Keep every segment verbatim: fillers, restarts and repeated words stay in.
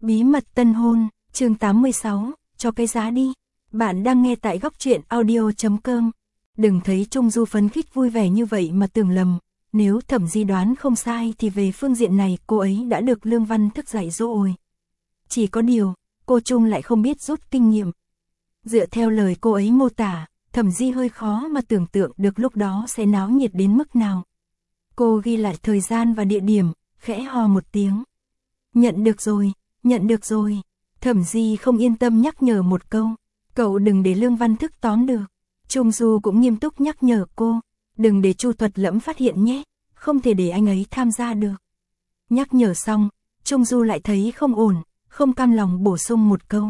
Bí mật tân hôn, chương tám mươi sáu, cho cái giá đi. Bạn đang nghe tại góc truyện audio chấm com. Đừng thấy Trung Du phấn khích vui vẻ như vậy mà tưởng lầm. Nếu Thẩm Di đoán không sai thì về phương diện này cô ấy đã được Lương Văn Thức dạy dỗ rồi. Chỉ có điều, cô Trung lại không biết rút kinh nghiệm. Dựa theo lời cô ấy mô tả, Thẩm Di hơi khó mà tưởng tượng được lúc đó sẽ náo nhiệt đến mức nào. Cô ghi lại thời gian và địa điểm, khẽ hò một tiếng. Nhận được rồi, nhận được rồi. Thẩm Di không yên tâm nhắc nhở một câu. Cậu đừng để Lương Văn Thức tóm được. Trung Du cũng nghiêm túc nhắc nhở cô. Đừng để Chu Thuật Lẫm phát hiện nhé. Không thể để anh ấy tham gia được. Nhắc nhở xong, Trung Du lại thấy không ổn, không cam lòng bổ sung một câu.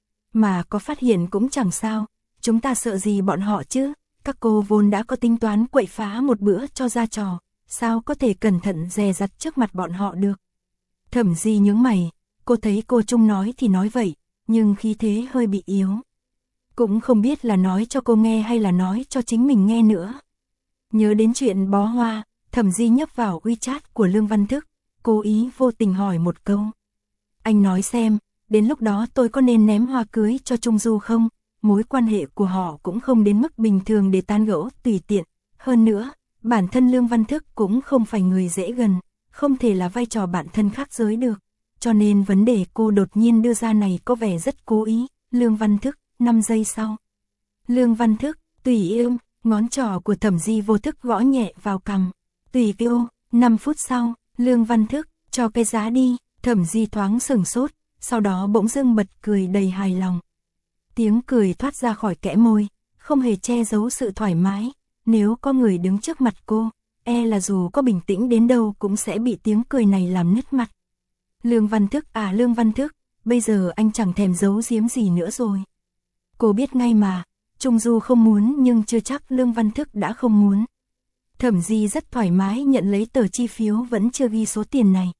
Mà có phát hiện cũng chẳng sao. Chúng ta sợ gì bọn họ chứ. Các cô vốn đã có tính toán quậy phá một bữa cho ra trò. Sao có thể cẩn thận dè dặt trước mặt bọn họ được. Thẩm Di nhướng mày. Cô thấy cô Trung nói thì nói vậy, nhưng khí thế hơi bị yếu. Cũng không biết là nói cho cô nghe hay là nói cho chính mình nghe nữa. Nhớ đến chuyện bó hoa, Thẩm Di nhấp vào WeChat của Lương Văn Thức, cố ý vô tình hỏi một câu. Anh nói xem, đến lúc đó tôi có nên ném hoa cưới cho Trung Du không? Mối quan hệ của họ cũng không đến mức bình thường để tán gẫu tùy tiện. Hơn nữa, bản thân Lương Văn Thức cũng không phải người dễ gần, không thể là vai trò bạn thân khác giới được. Cho nên vấn đề cô đột nhiên đưa ra này có vẻ rất cố ý. Lương Văn Thức, năm giây sau. Lương Văn Thức, tùy yêu, ngón trỏ của Thẩm Di vô thức gõ nhẹ vào cằm. Tùy yêu, năm phút sau, Lương Văn Thức, cho cái giá đi. Thẩm Di thoáng sừng sốt, sau đó bỗng dưng bật cười đầy hài lòng. Tiếng cười thoát ra khỏi kẽ môi, không hề che giấu sự thoải mái. Nếu có người đứng trước mặt cô, e là dù có bình tĩnh đến đâu cũng sẽ bị tiếng cười này làm nứt mặt. Lương Văn Thức à Lương Văn Thức, bây giờ anh chẳng thèm giấu giếm gì nữa rồi. Cô biết ngay mà, Trung Du không muốn nhưng chưa chắc Lương Văn Thức đã không muốn. Thẩm Di rất thoải mái nhận lấy tờ chi phiếu vẫn chưa ghi số tiền này.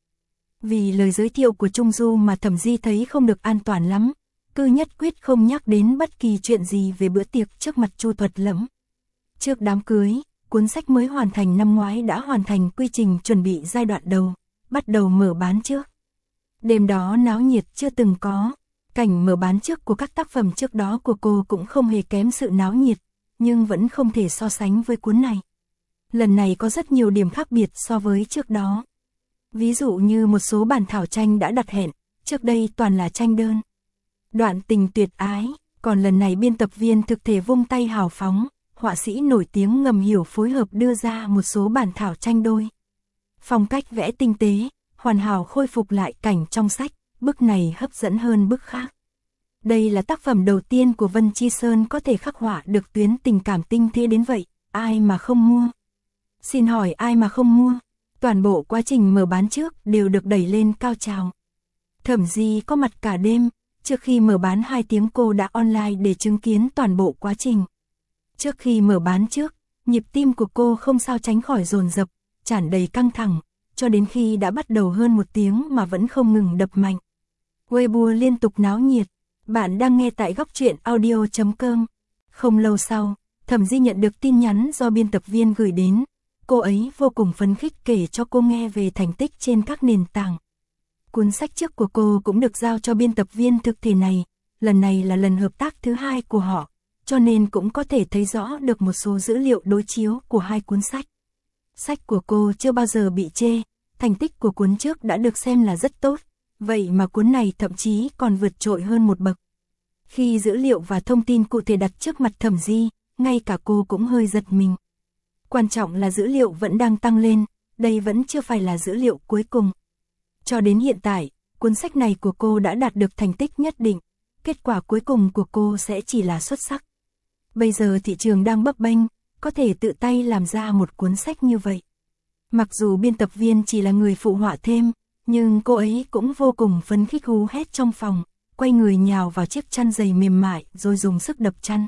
Vì lời giới thiệu của Trung Du mà Thẩm Di thấy không được an toàn lắm, cứ nhất quyết không nhắc đến bất kỳ chuyện gì về bữa tiệc trước mặt Chu Thuật Lẫm. Trước đám cưới, cuốn sách mới hoàn thành năm ngoái đã hoàn thành quy trình chuẩn bị giai đoạn đầu, bắt đầu mở bán trước. Đêm đó náo nhiệt chưa từng có, cảnh mở bán trước của các tác phẩm trước đó của cô cũng không hề kém sự náo nhiệt, nhưng vẫn không thể so sánh với cuốn này. Lần này có rất nhiều điểm khác biệt so với trước đó. Ví dụ như một số bản thảo tranh đã đặt hẹn, trước đây toàn là tranh đơn. Đoạn tình tuyệt ái, còn lần này biên tập viên thực thể vung tay hào phóng, họa sĩ nổi tiếng ngầm hiểu phối hợp đưa ra một số bản thảo tranh đôi. Phong cách vẽ tinh tế, hoàn hảo khôi phục lại cảnh trong sách, bức này hấp dẫn hơn bức khác. Đây là tác phẩm đầu tiên của Vân Chi Sơn có thể khắc họa được tuyến tình cảm tinh tế đến vậy, ai mà không mua? Xin hỏi ai mà không mua? Toàn bộ quá trình mở bán trước đều được đẩy lên cao trào. Thẩm Di có mặt cả đêm, trước khi mở bán hai tiếng cô đã online để chứng kiến toàn bộ quá trình. Trước khi mở bán trước, nhịp tim của cô không sao tránh khỏi dồn dập, tràn đầy căng thẳng, cho đến khi đã bắt đầu hơn một tiếng mà vẫn không ngừng đập mạnh. Weibo liên tục náo nhiệt, bạn đang nghe tại góc truyện audio chấm com. Không lâu sau, Thẩm Di nhận được tin nhắn do biên tập viên gửi đến. Cô ấy vô cùng phấn khích kể cho cô nghe về thành tích trên các nền tảng. Cuốn sách trước của cô cũng được giao cho biên tập viên thực thể này, lần này là lần hợp tác thứ hai của họ, cho nên cũng có thể thấy rõ được một số dữ liệu đối chiếu của hai cuốn sách. Sách của cô chưa bao giờ bị chê, thành tích của cuốn trước đã được xem là rất tốt, vậy mà cuốn này thậm chí còn vượt trội hơn một bậc. Khi dữ liệu và thông tin cụ thể đặt trước mặt Thẩm Di, ngay cả cô cũng hơi giật mình. Quan trọng là dữ liệu vẫn đang tăng lên, đây vẫn chưa phải là dữ liệu cuối cùng. Cho đến hiện tại, cuốn sách này của cô đã đạt được thành tích nhất định, kết quả cuối cùng của cô sẽ chỉ là xuất sắc. Bây giờ thị trường đang bấp bênh, có thể tự tay làm ra một cuốn sách như vậy. Mặc dù biên tập viên chỉ là người phụ họa thêm, nhưng cô ấy cũng vô cùng phấn khích hú hét trong phòng, quay người nhào vào chiếc chăn dày mềm mại rồi dùng sức đập chăn.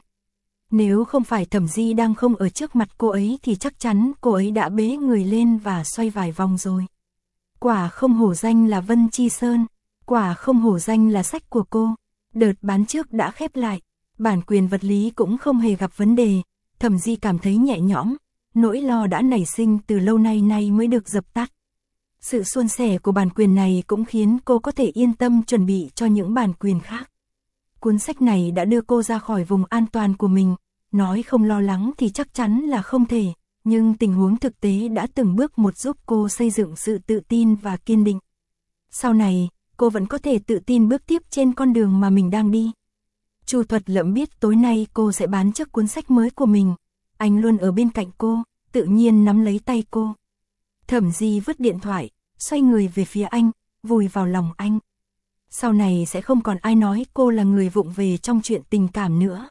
Nếu không phải Thẩm Di đang không ở trước mặt cô ấy thì chắc chắn cô ấy đã bế người lên và xoay vài vòng rồi. Quả không hổ danh là Vân Chi Sơn, quả không hổ danh là sách của cô. Đợt bán trước đã khép lại, bản quyền vật lý cũng không hề gặp vấn đề. Thẩm Di cảm thấy nhẹ nhõm, nỗi lo đã nảy sinh từ lâu nay nay mới được dập tắt. Sự suôn sẻ của bản quyền này cũng khiến cô có thể yên tâm chuẩn bị cho những bản quyền khác. Cuốn sách này đã đưa cô ra khỏi vùng an toàn của mình, nói không lo lắng thì chắc chắn là không thể, nhưng tình huống thực tế đã từng bước một giúp cô xây dựng sự tự tin và kiên định. Sau này, cô vẫn có thể tự tin bước tiếp trên con đường mà mình đang đi. Chu Thuật Lẫm biết tối nay cô sẽ bán trước cuốn sách mới của mình. Anh luôn ở bên cạnh cô, tự nhiên nắm lấy tay cô. Thẩm Di vứt điện thoại, xoay người về phía anh, vùi vào lòng anh. Sau này sẽ không còn ai nói cô là người vụng về trong chuyện tình cảm nữa.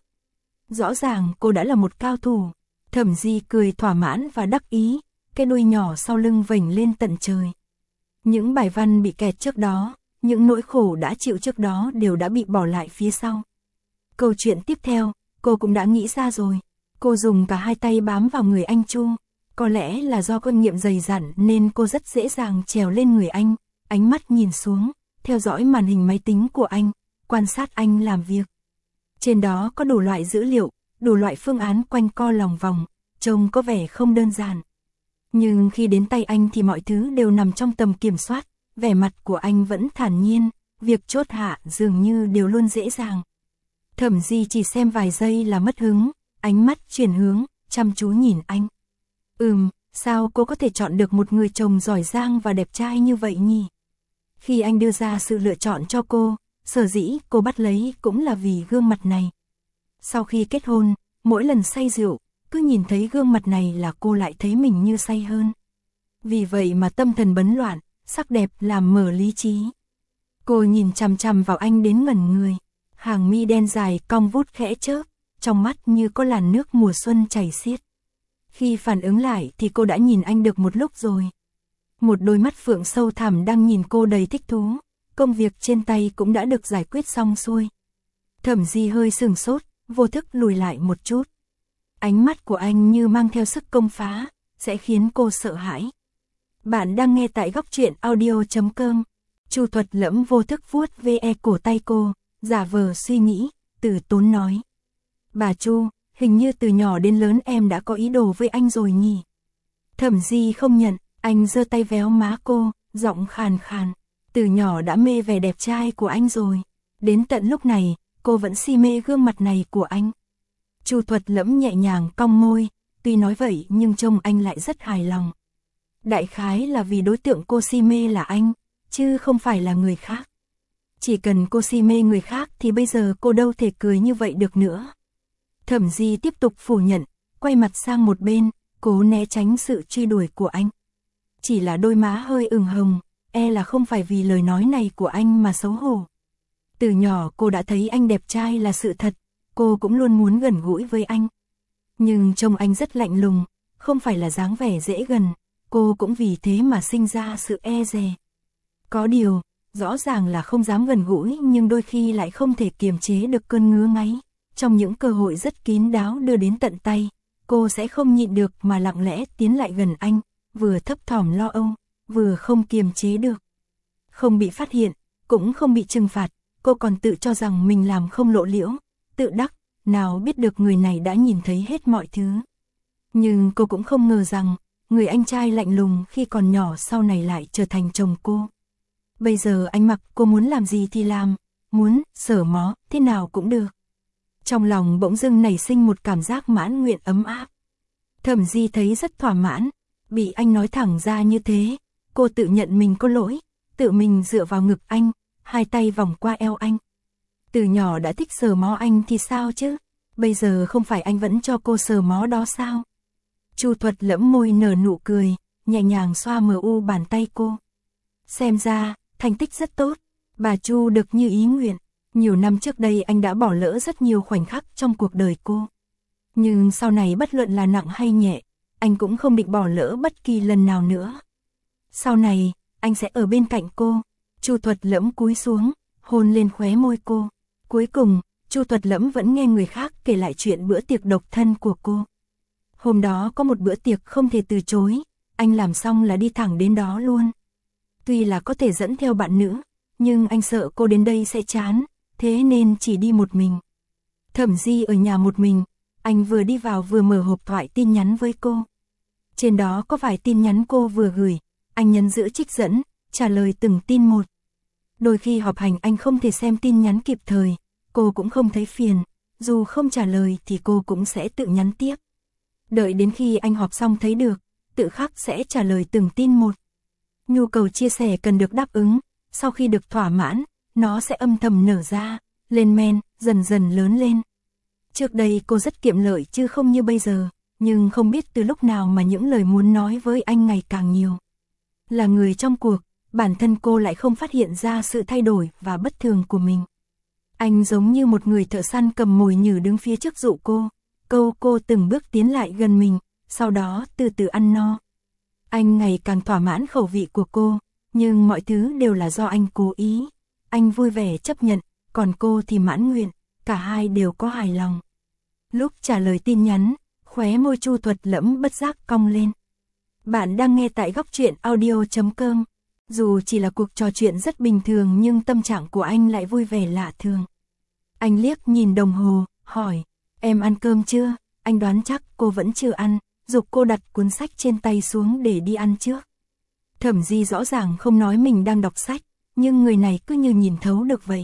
Rõ ràng cô đã là một cao thủ. Thẩm Di cười thỏa mãn và đắc ý, cái đuôi nhỏ sau lưng vểnh lên tận trời. Những bài văn bị kẹt trước đó, những nỗi khổ đã chịu trước đó đều đã bị bỏ lại phía sau. Câu chuyện tiếp theo, cô cũng đã nghĩ ra rồi. Cô dùng cả hai tay bám vào người anh Chu. Có lẽ là do kinh nghiệm dày dặn nên cô rất dễ dàng trèo lên người anh, ánh mắt nhìn xuống, theo dõi màn hình máy tính của anh, quan sát anh làm việc. Trên đó có đủ loại dữ liệu, đủ loại phương án quanh co lòng vòng, trông có vẻ không đơn giản. Nhưng khi đến tay anh thì mọi thứ đều nằm trong tầm kiểm soát, vẻ mặt của anh vẫn thản nhiên, việc chốt hạ dường như đều luôn dễ dàng. Thẩm Di chỉ xem vài giây là mất hứng, ánh mắt chuyển hướng, chăm chú nhìn anh. Ừm, sao cô có thể chọn được một người chồng giỏi giang và đẹp trai như vậy nhỉ? Khi anh đưa ra sự lựa chọn cho cô, sở dĩ cô bắt lấy cũng là vì gương mặt này. Sau khi kết hôn, mỗi lần say rượu, cứ nhìn thấy gương mặt này là cô lại thấy mình như say hơn. Vì vậy mà tâm thần bấn loạn, sắc đẹp làm mở lý trí. Cô nhìn chằm chằm vào anh đến ngẩn người, hàng mi đen dài cong vút khẽ chớp, trong mắt như có làn nước mùa xuân chảy xiết. Khi phản ứng lại thì cô đã nhìn anh được một lúc rồi. Một đôi mắt phượng sâu thẳm đang nhìn cô đầy thích thú, công việc trên tay cũng đã được giải quyết xong xuôi. Thẩm Di hơi sừng sốt, vô thức lùi lại một chút. Ánh mắt của anh như mang theo sức công phá, sẽ khiến cô sợ hãi. Bạn đang nghe tại góc truyện audio chấm com. Chu Thuật Lẫm vô thức vuốt ve cổ tay cô, giả vờ suy nghĩ, từ tốn nói. Bà Chu, hình như từ nhỏ đến lớn em đã có ý đồ với anh rồi nhỉ? Thẩm Di không nhận, anh giơ tay véo má cô, giọng khàn khàn. Từ nhỏ đã mê vẻ đẹp trai của anh rồi. Đến tận lúc này, cô vẫn si mê gương mặt này của anh. Chu Thuật Lẫm nhẹ nhàng cong môi, tuy nói vậy nhưng trông anh lại rất hài lòng. Đại khái là vì đối tượng cô si mê là anh, chứ không phải là người khác. Chỉ cần cô si mê người khác thì bây giờ cô đâu thể cười như vậy được nữa. Thẩm Di tiếp tục phủ nhận, quay mặt sang một bên, cố né tránh sự truy đuổi của anh. Chỉ là đôi má hơi ửng hồng, e là không phải vì lời nói này của anh mà xấu hổ. Từ nhỏ cô đã thấy anh đẹp trai là sự thật, cô cũng luôn muốn gần gũi với anh. Nhưng trông anh rất lạnh lùng, không phải là dáng vẻ dễ gần, cô cũng vì thế mà sinh ra sự e dè. Có điều, rõ ràng là không dám gần gũi nhưng đôi khi lại không thể kiềm chế được cơn ngứa ngáy. Trong những cơ hội rất kín đáo đưa đến tận tay, cô sẽ không nhịn được mà lặng lẽ tiến lại gần anh, vừa thấp thỏm lo âu, vừa không kiềm chế được. Không bị phát hiện, cũng không bị trừng phạt, cô còn tự cho rằng mình làm không lộ liễu, tự đắc, nào biết được người này đã nhìn thấy hết mọi thứ. Nhưng cô cũng không ngờ rằng, người anh trai lạnh lùng khi còn nhỏ sau này lại trở thành chồng cô. Bây giờ anh mặc cô muốn làm gì thì làm, muốn sờ mó thế nào cũng được. Trong lòng bỗng dưng nảy sinh một cảm giác mãn nguyện ấm áp. Thẩm Di thấy rất thỏa mãn, bị anh nói thẳng ra như thế, cô tự nhận mình có lỗi, tự mình dựa vào ngực anh, hai tay vòng qua eo anh. Từ nhỏ đã thích sờ mó anh thì sao chứ, bây giờ không phải anh vẫn cho cô sờ mó đó sao? Chu Thuật Lẫm môi nở nụ cười, nhẹ nhàng xoa mờ u bàn tay cô. Xem ra, thành tích rất tốt, bà Chu được như ý nguyện. Nhiều năm trước đây anh đã bỏ lỡ rất nhiều khoảnh khắc trong cuộc đời cô. Nhưng sau này bất luận là nặng hay nhẹ, anh cũng không định bỏ lỡ bất kỳ lần nào nữa. Sau này, anh sẽ ở bên cạnh cô. Chu Thuật Lẫm cúi xuống, hôn lên khóe môi cô. Cuối cùng, Chu Thuật Lẫm vẫn nghe người khác kể lại chuyện bữa tiệc độc thân của cô. Hôm đó có một bữa tiệc không thể từ chối, anh làm xong là đi thẳng đến đó luôn. Tuy là có thể dẫn theo bạn nữ, nhưng anh sợ cô đến đây sẽ chán, thế nên chỉ đi một mình. Thẩm Di ở nhà một mình, anh vừa đi vào vừa mở hộp thoại tin nhắn với cô. Trên đó có vài tin nhắn cô vừa gửi, Anh nhấn giữ trích dẫn, trả lời từng tin một. Đôi khi họp hành anh không thể xem tin nhắn kịp thời, cô cũng không thấy phiền, dù không trả lời thì cô cũng sẽ tự nhắn tiếp. Đợi đến khi anh họp xong thấy được, tự khắc sẽ trả lời từng tin một. Nhu cầu chia sẻ cần được đáp ứng, sau khi được thỏa mãn, nó sẽ âm thầm nở ra, lên men, dần dần lớn lên. Trước đây cô rất kiệm lợi chứ không như bây giờ, nhưng không biết từ lúc nào mà những lời muốn nói với anh ngày càng nhiều. Là người trong cuộc, bản thân cô lại không phát hiện ra sự thay đổi và bất thường của mình. Anh giống như một người thợ săn cầm mồi nhử đứng phía trước dụ cô, câu cô từng bước tiến lại gần mình, sau đó từ từ ăn no. Anh ngày càng thỏa mãn khẩu vị của cô, nhưng mọi thứ đều là do anh cố ý. Anh vui vẻ chấp nhận, còn cô thì mãn nguyện, cả hai đều có hài lòng. Lúc trả lời tin nhắn, khóe môi Chu Thuật Lẫm bất giác cong lên. Bạn đang nghe tại góc truyện audio chấm com. Dù chỉ là cuộc trò chuyện rất bình thường nhưng tâm trạng của anh lại vui vẻ lạ thường. Anh liếc nhìn đồng hồ, hỏi, em ăn cơm chưa? Anh đoán chắc cô vẫn chưa ăn, giục cô đặt cuốn sách trên tay xuống để đi ăn trước. Thẩm Di rõ ràng không nói mình đang đọc sách, nhưng người này cứ như nhìn thấu được vậy.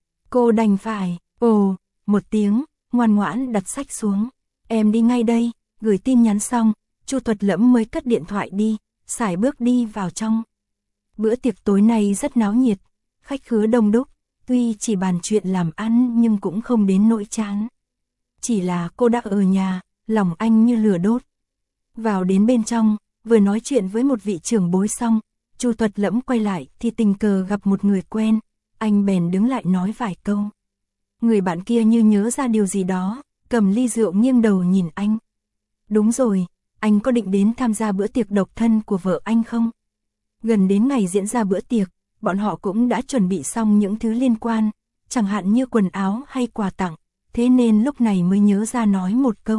Cô đành phải, ồ, một tiếng, ngoan ngoãn đặt sách xuống. Em đi ngay đây, gửi tin nhắn xong, Chu Thuật Lẫm mới cất điện thoại đi, sải bước đi vào trong. Bữa tiệc tối nay rất náo nhiệt, khách khứa đông đúc, tuy chỉ bàn chuyện làm ăn nhưng cũng không đến nỗi chán. Chỉ là cô đã ở nhà, lòng anh như lửa đốt. Vào đến bên trong, vừa nói chuyện với một vị trưởng bối xong, Chu Thuật Lẫm quay lại thì tình cờ gặp một người quen, anh bèn đứng lại nói vài câu. Người bạn kia như nhớ ra điều gì đó, cầm ly rượu nghiêng đầu nhìn anh. Đúng rồi, anh có định đến tham gia bữa tiệc độc thân của vợ anh không? Gần đến ngày diễn ra bữa tiệc, bọn họ cũng đã chuẩn bị xong những thứ liên quan, chẳng hạn như quần áo hay quà tặng, thế nên lúc này mới nhớ ra nói một câu.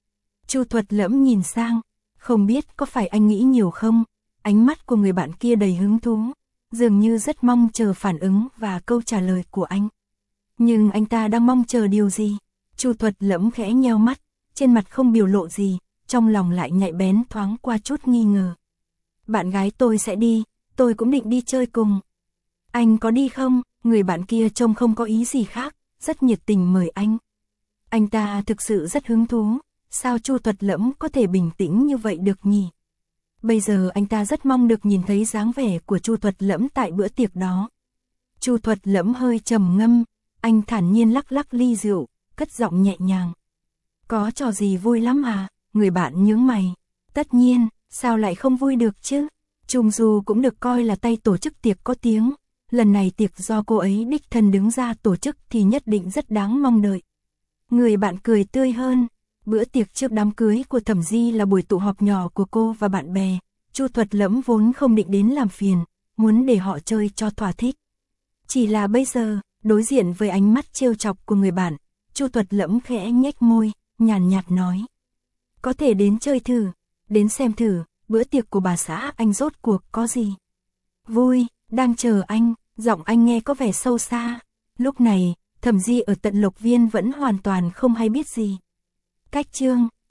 Chu Thuật Lẫm nhìn sang, không biết có phải anh nghĩ nhiều không? Ánh mắt của người bạn kia đầy hứng thú, dường như rất mong chờ phản ứng và câu trả lời của anh. Nhưng anh ta đang mong chờ điều gì? Chu Thuật Lẫm khẽ nheo mắt, trên mặt không biểu lộ gì, trong lòng lại nhạy bén thoáng qua chút nghi ngờ. Bạn gái tôi sẽ đi, tôi cũng định đi chơi cùng. Anh có đi không? Người bạn kia trông không có ý gì khác, rất nhiệt tình mời anh. Anh ta thực sự rất hứng thú, sao Chu Thuật Lẫm có thể bình tĩnh như vậy được nhỉ? Bây giờ anh ta rất mong được nhìn thấy dáng vẻ của Chu Thuật Lẫm tại bữa tiệc đó. Chu Thuật Lẫm hơi trầm ngâm, anh thản nhiên lắc lắc ly rượu, cất giọng nhẹ nhàng. Có trò gì vui lắm à? Người bạn nhướng mày. Tất nhiên, sao lại không vui được chứ? Trung Du cũng được coi là tay tổ chức tiệc có tiếng. Lần này tiệc do cô ấy đích thân đứng ra tổ chức thì nhất định rất đáng mong đợi. Người bạn cười tươi hơn. Bữa tiệc trước đám cưới của Thẩm Di là buổi tụ họp nhỏ của cô và bạn bè. Chu Thuật Lẫm vốn không định đến làm phiền, muốn để họ chơi cho thỏa thích. Chỉ là bây giờ, đối diện với ánh mắt trêu chọc của người bạn, Chu Thuật Lẫm khẽ nhếch môi, nhàn nhạt nói. Có thể đến chơi thử, đến xem thử, bữa tiệc của bà xã anh rốt cuộc có gì. Vui, đang chờ anh, giọng anh nghe có vẻ sâu xa. Lúc này, Thẩm Di ở tận Lộc Viên vẫn hoàn toàn không hay biết gì. Cách chương,